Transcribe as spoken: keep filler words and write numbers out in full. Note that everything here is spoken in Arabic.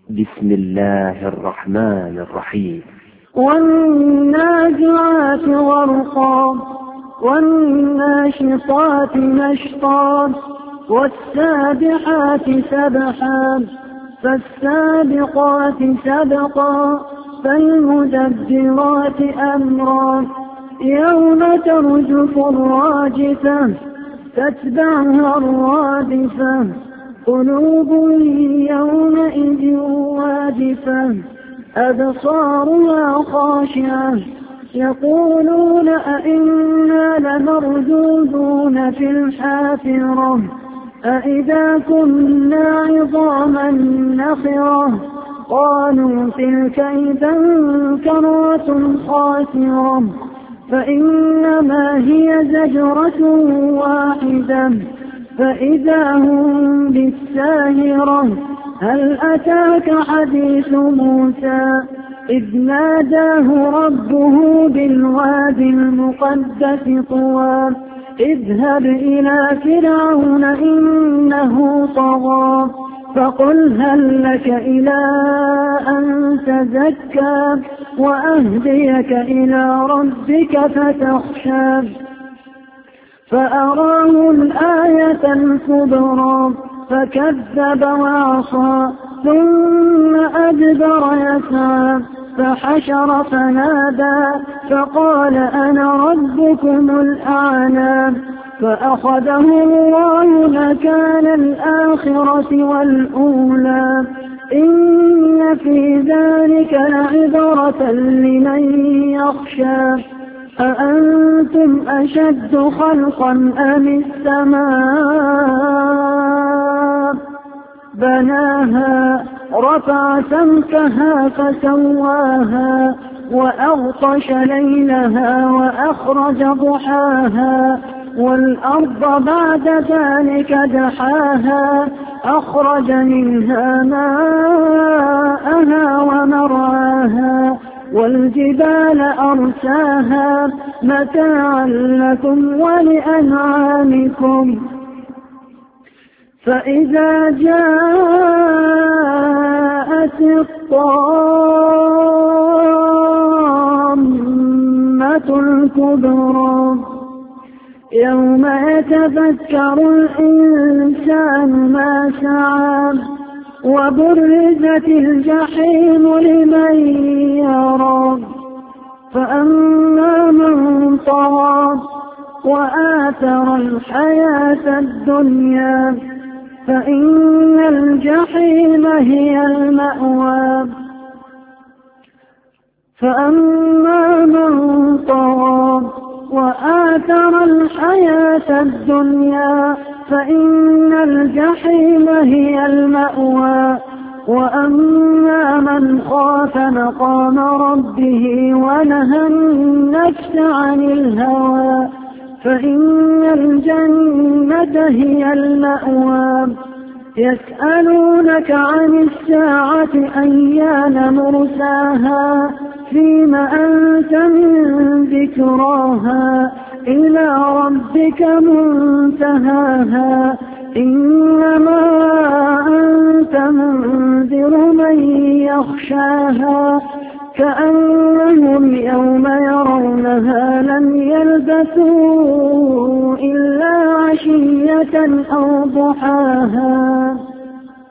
بسم الله الرحمن الرحيم. والنازعات غرقا والناشطات نشطا والسابحات سبحا فالسابقات سبقا فالمدبرات أمرا يوم ترجف الراجفة تتبعها الرادفة قلوب يومئذ واجفة أبصارها خاشعة يقولون أئنا لمردودون في الحافرة أئذا كنا عظاما نخرة قالوا تلك إذا كرة خاسرة فإنما هي زجرة واحدة فإذا هم بالساهرة هل أتاك حديث موسى إذ ناداه ربه بالوادي المقدس طوى اذهب إلى فرعون إنه طغى فقل هل لك إلى أن تزكى وأهديك إلى ربك فتخشى فأراه الآية الكبرى فكذب وعصى ثم أدبر يسعى فحشر فنادى فقال أنا ربكم الأعلى فأخذه الله مكان الآخرة والأولى إن في ذلك لعبرة لمن يخشى أأنتم أشد خلقا أم السماء بناها رفع سمكها فسواها وأغطش ليلها وأخرج ضحاها والأرض بعد ذلك دحاها أخرج منها ماءها ومرعاها والجبال أرساها متاعا لكم ولأنعامكم فإذا جاءت الطامة الكبرى يوم يتذكر الإنسان ما سعى وبرزت الجحيم لمن يرى فأما من طغى وآثر الحياة الدنيا فإن الجحيم هي المأوى فأما من طغى وآثر الحياة الدنيا فإن الجحيم هي المأوى وأما من خاف مقام ربه ونهى النفس عن الهوى فإن الجنة هي المأوى يسألونك عن الساعة أيان مرساها فيم أنت من ذكراها إلى ربك منتهاها إنما أنت منذر من يخشاها كأنهم يوم يرونها لم يلبثوا إلا عشية أو ضحاها.